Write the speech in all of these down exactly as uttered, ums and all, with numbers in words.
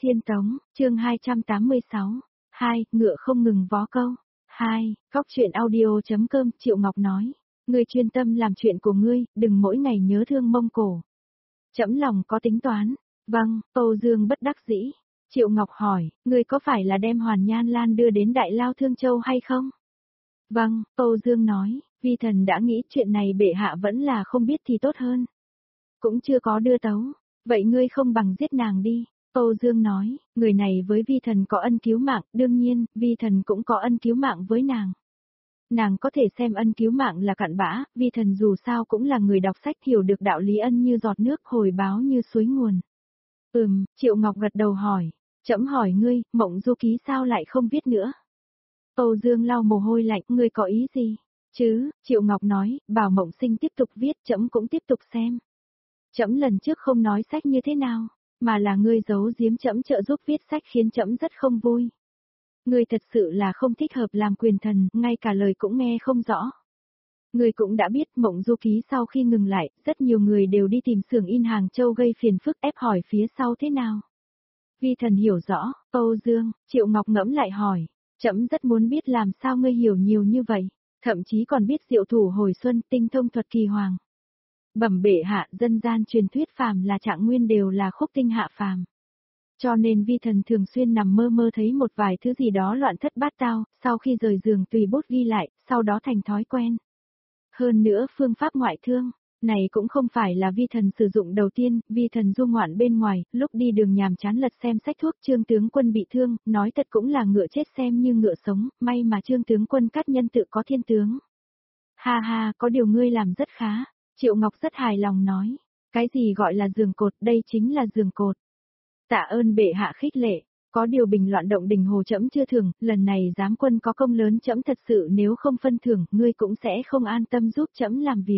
Tiên Tống, chương hai trăm tám mươi sáu. hai, ngựa không ngừng vó câu. hai, Góc truyện audio.com, Triệu Ngọc nói. Ngươi chuyên tâm làm chuyện của ngươi, đừng mỗi ngày nhớ thương Mông Cổ. Trẫm lòng có tính toán. Vâng, Âu Dương bất đắc dĩ. Triệu Ngọc hỏi, ngươi có phải là đem Hoàn Nhan Lan đưa đến Đại Lao Thương Châu hay không? Vâng, Âu Dương nói, vi thần đã nghĩ chuyện này bệ hạ vẫn là không biết thì tốt hơn. Cũng chưa có đưa tấu, vậy ngươi không bằng giết nàng đi. Âu Dương nói, người này với vi thần có ân cứu mạng, đương nhiên, vi thần cũng có ân cứu mạng với nàng. Nàng có thể xem ân cứu mạng là cặn bã, vi thần dù sao cũng là người đọc sách hiểu được đạo lý ân như giọt nước hồi báo như suối nguồn. Ừm, Triệu Ngọc gật đầu hỏi, trẫm hỏi ngươi, Mộng Du Ký sao lại không viết nữa? Âu Dương lau mồ hôi lạnh, ngươi có ý gì? Chứ, Triệu Ngọc nói, bảo Mộng Sinh tiếp tục viết, trẫm cũng tiếp tục xem. Trẫm lần trước không nói sách như thế nào, mà là ngươi giấu giếm trẫm trợ giúp viết sách khiến trẫm rất không vui. Ngươi thật sự là không thích hợp làm quyền thần, ngay cả lời cũng nghe không rõ. Ngươi cũng đã biết Mộng Du Ký sau khi ngừng lại, rất nhiều người đều đi tìm xưởng in Hàng Châu gây phiền phức ép hỏi phía sau thế nào. Vi thần hiểu rõ, Âu Dương, Triệu Ngọc ngẫm lại hỏi, trẫm rất muốn biết làm sao ngươi hiểu nhiều như vậy, thậm chí còn biết diệu thủ hồi xuân, tinh thông thuật kỳ hoàng. Bẩm bệ hạ, dân gian truyền thuyết phàm là trạng nguyên đều là khúc tinh hạ phàm. Cho nên vi thần thường xuyên nằm mơ mơ thấy một vài thứ gì đó loạn thất bát tao, sau khi rời giường tùy bút ghi lại, sau đó thành thói quen. Hơn nữa phương pháp ngoại thương, này cũng không phải là vi thần sử dụng đầu tiên, vi thần du ngoạn bên ngoài, lúc đi đường nhàm chán lật xem sách thuốc Trương tướng quân bị thương, nói thật cũng là ngựa chết xem như ngựa sống, may mà Trương tướng quân cát nhân tự có thiên tướng. Ha ha, có điều ngươi làm rất khá. Triệu Ngọc rất hài lòng nói, cái gì gọi là giường cột, đây chính là giường cột. Tạ ơn bệ hạ khích lệ, có điều bình loạn động đình hồ trẫm chưa thường, lần này giám quân có công lớn trẫm thật sự nếu không phân thưởng, ngươi cũng sẽ không an tâm giúp trẫm làm việc.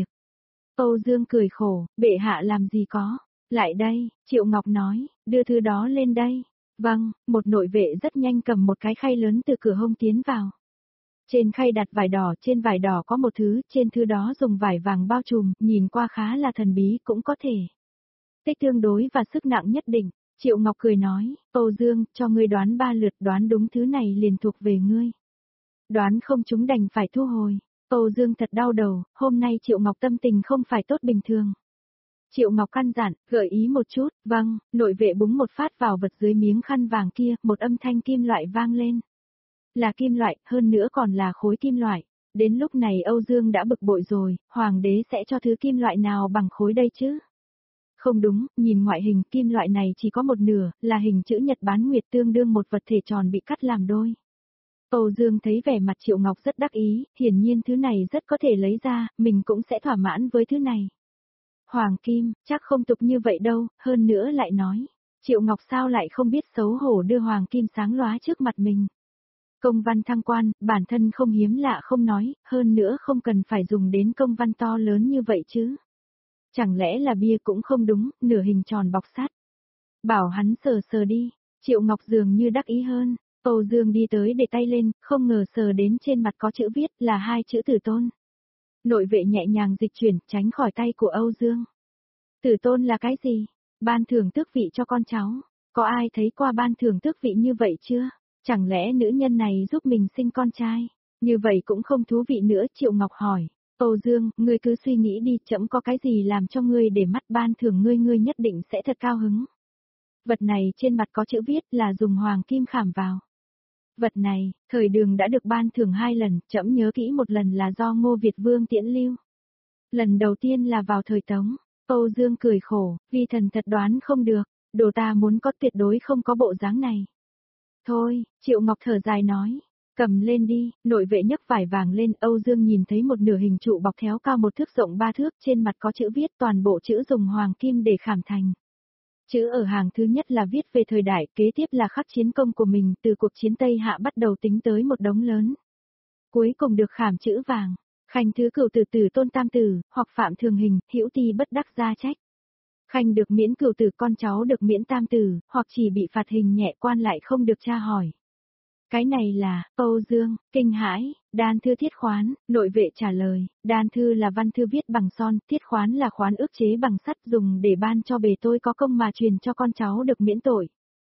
Âu Dương cười khổ, bệ hạ làm gì có, lại đây, Triệu Ngọc nói, đưa thứ đó lên đây. Vâng, một nội vệ rất nhanh cầm một cái khay lớn từ cửa hông tiến vào. Trên khay đặt vải đỏ, trên vải đỏ có một thứ, trên thứ đó dùng vải vàng bao trùm, nhìn qua khá là thần bí cũng có thể. Tích tương đối và sức nặng nhất định, Triệu Ngọc cười nói, Âu Dương, cho ngươi đoán ba lượt, đoán đúng thứ này liền thuộc về ngươi. Đoán không chúng đành phải thu hồi. Âu Dương thật đau đầu, hôm nay Triệu Ngọc tâm tình không phải tốt bình thường. Triệu Ngọc căn dặn, gợi ý một chút, vâng, nội vệ búng một phát vào vật dưới miếng khăn vàng kia, một âm thanh kim loại vang lên. Là kim loại, hơn nữa còn là khối kim loại. Đến lúc này Âu Dương đã bực bội rồi, hoàng đế sẽ cho thứ kim loại nào bằng khối đây chứ? Không đúng, nhìn ngoại hình kim loại này chỉ có một nửa, là hình chữ nhật bán nguyệt tương đương một vật thể tròn bị cắt làm đôi. Âu Dương thấy vẻ mặt Triệu Ngọc rất đắc ý, hiển nhiên thứ này rất có thể lấy ra, mình cũng sẽ thỏa mãn với thứ này. Hoàng kim, chắc không tục như vậy đâu, hơn nữa lại nói, Triệu Ngọc sao lại không biết xấu hổ đưa hoàng kim sáng lóa trước mặt mình. Công văn thăng quan, bản thân không hiếm lạ không nói, hơn nữa không cần phải dùng đến công văn to lớn như vậy chứ. Chẳng lẽ là bia cũng không đúng, nửa hình tròn bọc sắt. Bảo hắn sờ sờ đi, Triệu Ngọc dường như đắc ý hơn. Âu Dương đi tới để tay lên, không ngờ sờ đến trên mặt có chữ viết là hai chữ Tử Tôn. Nội vệ nhẹ nhàng dịch chuyển, tránh khỏi tay của Âu Dương. Tử Tôn là cái gì? Ban thưởng tước vị cho con cháu. Có ai thấy qua ban thưởng tước vị như vậy chưa? Chẳng lẽ nữ nhân này giúp mình sinh con trai? Như vậy cũng không thú vị nữa, Triệu Ngọc hỏi. Âu Dương, ngươi cứ suy nghĩ đi, trẫm có cái gì làm cho ngươi để mắt ban thưởng ngươi ngươi nhất định sẽ thật cao hứng. Vật này trên mặt có chữ viết là dùng hoàng kim khảm vào. Vật này, thời Đường đã được ban thưởng hai lần, trẫm nhớ kỹ một lần là do Ngô Việt Vương tiễn lưu. Lần đầu tiên là vào thời Tống. Âu Dương cười khổ, vi thần thật đoán không được, đồ ta muốn có tuyệt đối không có bộ dáng này. Thôi, Triệu Ngọc thở dài nói, cầm lên đi, nội vệ nhấc vải vàng lên, Âu Dương nhìn thấy một nửa hình trụ bọc théo cao một thước rộng ba thước, trên mặt có chữ viết, toàn bộ chữ dùng hoàng kim để khảm thành. Chữ ở hàng thứ nhất là viết về thời đại, kế tiếp là khắc chiến công của mình, từ cuộc chiến Tây Hạ bắt đầu tính tới một đống lớn. Cuối cùng được khảm chữ vàng, khanh thứ cửu tử tử tôn tam tử, hoặc phạm thường hình, hữu ti bất đắc gia trách. Khanh được miễn cửu tử, con cháu được miễn tam tử, hoặc chỉ bị phạt hình nhẹ, quan lại không được tra hỏi. Cái này là, Âu Dương, kinh hãi, đan thư thiết khoán, nội vệ trả lời, đan thư là văn thư viết bằng son, thiết khoán là khoán ước chế bằng sắt dùng để ban cho bề tôi có công mà truyền cho con cháu được miễn tội.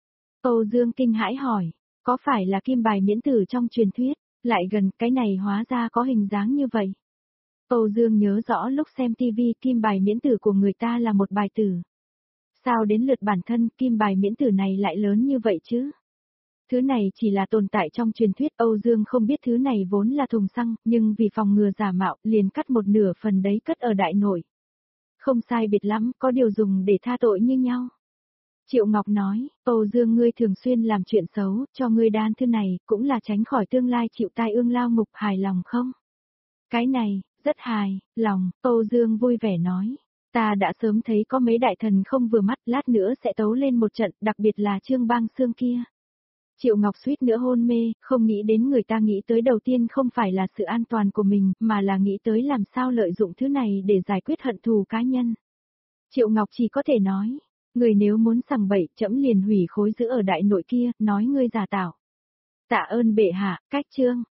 Âu Dương kinh hãi hỏi, có phải là kim bài miễn tử trong truyền thuyết, lại gần cái này hóa ra có hình dáng như vậy. Âu Dương nhớ rõ lúc xem tivi kim bài miễn tử của người ta là một bài tử. Sao đến lượt bản thân kim bài miễn tử này lại lớn như vậy chứ? Thứ này chỉ là tồn tại trong truyền thuyết, Âu Dương không biết thứ này vốn là thùng xăng, nhưng vì phòng ngừa giả mạo liền cắt một nửa phần đấy cất ở đại nội. Không sai biệt lắm, có điều dùng để tha tội như nhau. Triệu Ngọc nói, Âu Dương ngươi thường xuyên làm chuyện xấu, cho ngươi đan thư này, cũng là tránh khỏi tương lai chịu tai ương lao ngục, hài lòng không? Cái này, rất hài, lòng, Âu Dương vui vẻ nói. Ta đã sớm thấy có mấy đại thần không vừa mắt, lát nữa sẽ tấu lên một trận, đặc biệt là Trương Bang Xương kia. Triệu Ngọc suýt nữa hôn mê, không nghĩ đến người ta nghĩ tới đầu tiên không phải là sự an toàn của mình, mà là nghĩ tới làm sao lợi dụng thứ này để giải quyết hận thù cá nhân. Triệu Ngọc chỉ có thể nói, người nếu muốn sằng bậy, trẫm liền hủy khối giữ ở đại nội kia, nói ngươi giả tạo. Tạ ơn bệ hạ, cách chương.